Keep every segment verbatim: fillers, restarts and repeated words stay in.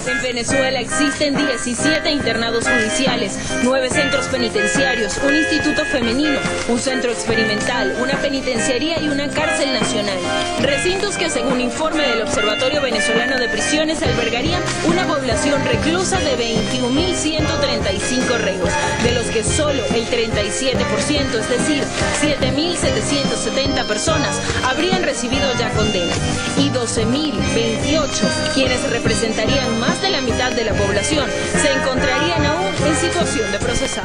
En Venezuela existen diecisiete internados judiciales, nueve centros penitenciarios, un instituto femenino, un centro experimental, una penitenciaría y una cárcel nacional. Recintos que, según informe del Observatorio Venezolano de Prisiones, albergarían una población reclusa de veintiún mil ciento treinta y cinco reos, de los que solo el treinta y siete por ciento, es decir, siete mil setecientos setenta personas, habrían recibido ya condena, y doce mil veintiocho, quienes representarían más de la mitad de la población, se encontrarían aún en situación de procesados.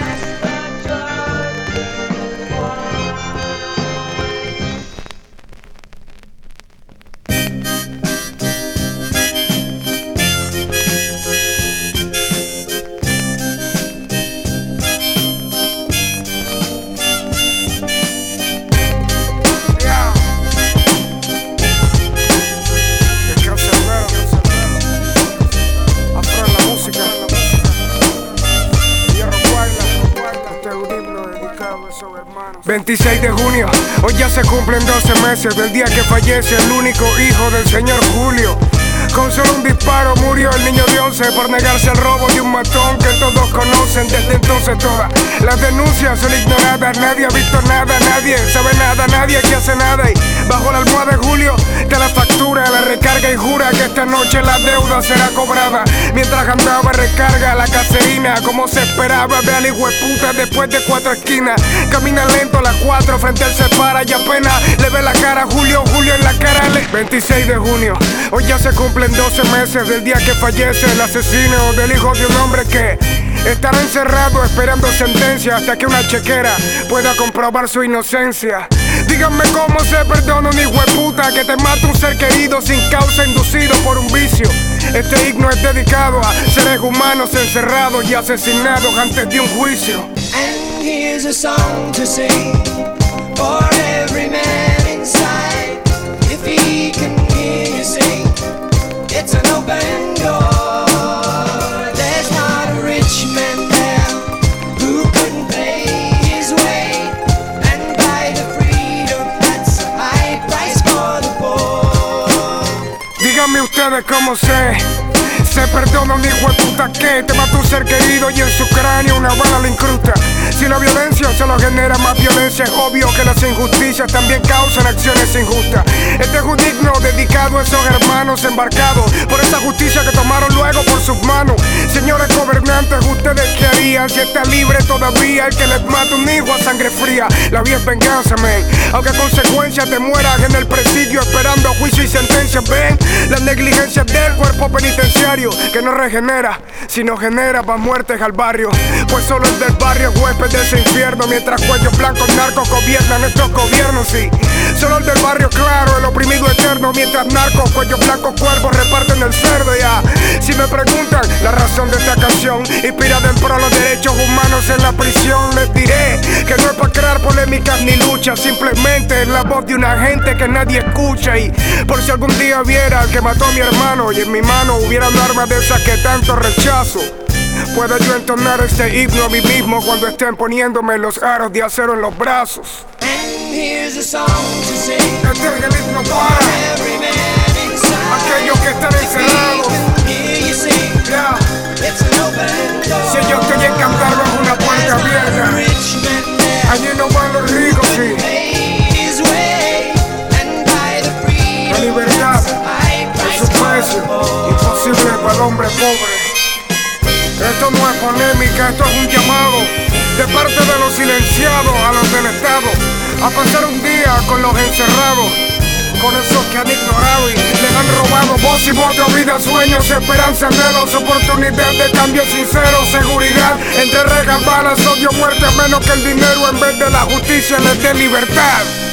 veintiséis de junio, hoy ya se cumplen doce meses del día que fallece el único hijo del señor Julio. Con solo un disparo murió el niño de once por negarse al robo de un matón que todos conocen. Desde entonces todas las denuncias son ignoradas. Nadie ha visto nada, nadie sabe nada, nadie que hace nada. Y bajo la almohada de Julio te la factura, la recarga y jura que esta noche la deuda será cobrada. Mientras andaba recarga la caserina como se esperaba. Ve al hijo de puta después de cuatro esquinas. Camina lento a las cuatro, frente a él se para y apenas le ve la cara a Julio, Julio en la cara le... veintiséis de junio, hoy ya se cumplen doce meses del día que fallece el asesino del hijo de un hombre que estará encerrado esperando sentencia hasta que una chequera pueda comprobar su inocencia. Díganme cómo se perdona un hijo de puta que te mata un ser querido sin causa inducido por un vicio. Este himno es dedicado a seres humanos encerrados y asesinados antes de un juicio. And here's a song to sing for every man inside. If he can hear you sing, it's an open door. There's not a rich man there who couldn't pay his way and buy the freedom that's a high price for the poor. Díganme ustedes cómo sé se perdona un hijo de puta que te mata un ser querido y en su cráneo una bala le incrusta. Si la violencia solo genera más violencia, es obvio que las injusticias también causan acciones injustas. Este es un himno dedicado a esos hermanos embarcados por esa justicia que tomaron luego por sus manos. Señores gobernantes, ¿ustedes qué harían si está libre todavía el que les mata un hijo a sangre fría? La vida es venganza, man, aunque a consecuencia te mueras en el presidio esperando juicio y sentencia. Ven, las negligencias del cuerpo penitenciario que no regenera, sino genera más muertes al barrio. Pues solo el del barrio es huésped de ese infierno, mientras cuellos blancos narcos gobiernan estos gobiernos, sí. Solo el del barrio claro, el oprimido eterno, mientras narcos, cuellos blancos, cuervos reparten el cerdo, ya. Si me preguntan la razón de esta canción, inspirada en pro los derechos humanos en la prisión, les diré que no es para crear polémicas ni luchas, simplemente es la voz de una gente que nadie escucha. Y por si algún día viera al que mató a mi hermano y en mi mano hubiera un arma de esas que tanto rechazo, puedo yo entonar este himno a mí mismo cuando estén poniéndome los aros de acero en los brazos. And here's a song to sing Este es el himno para for every man inside. aquellos que están encerrados. Hear you sing, Yeah. it's an open door. Si yo estoy en cantarlo es una puerta abierta. Rich man there Allí no van los ricos, sí. pay his way and buy the freedom La libertad that's a high es price su for the precio, poor. imposible para el hombre pobre. Esto no es polémica, esto es un llamado de parte de los silenciados a los del Estado a pasar un día con los encerrados, con esos que han ignorado y les han robado voz y voto, vida, sueños, esperanza, anhelos, oportunidad de cambio sincero, seguridad, entre rejas, balas, odio, muerte, menos que el dinero en vez de la justicia les dé libertad.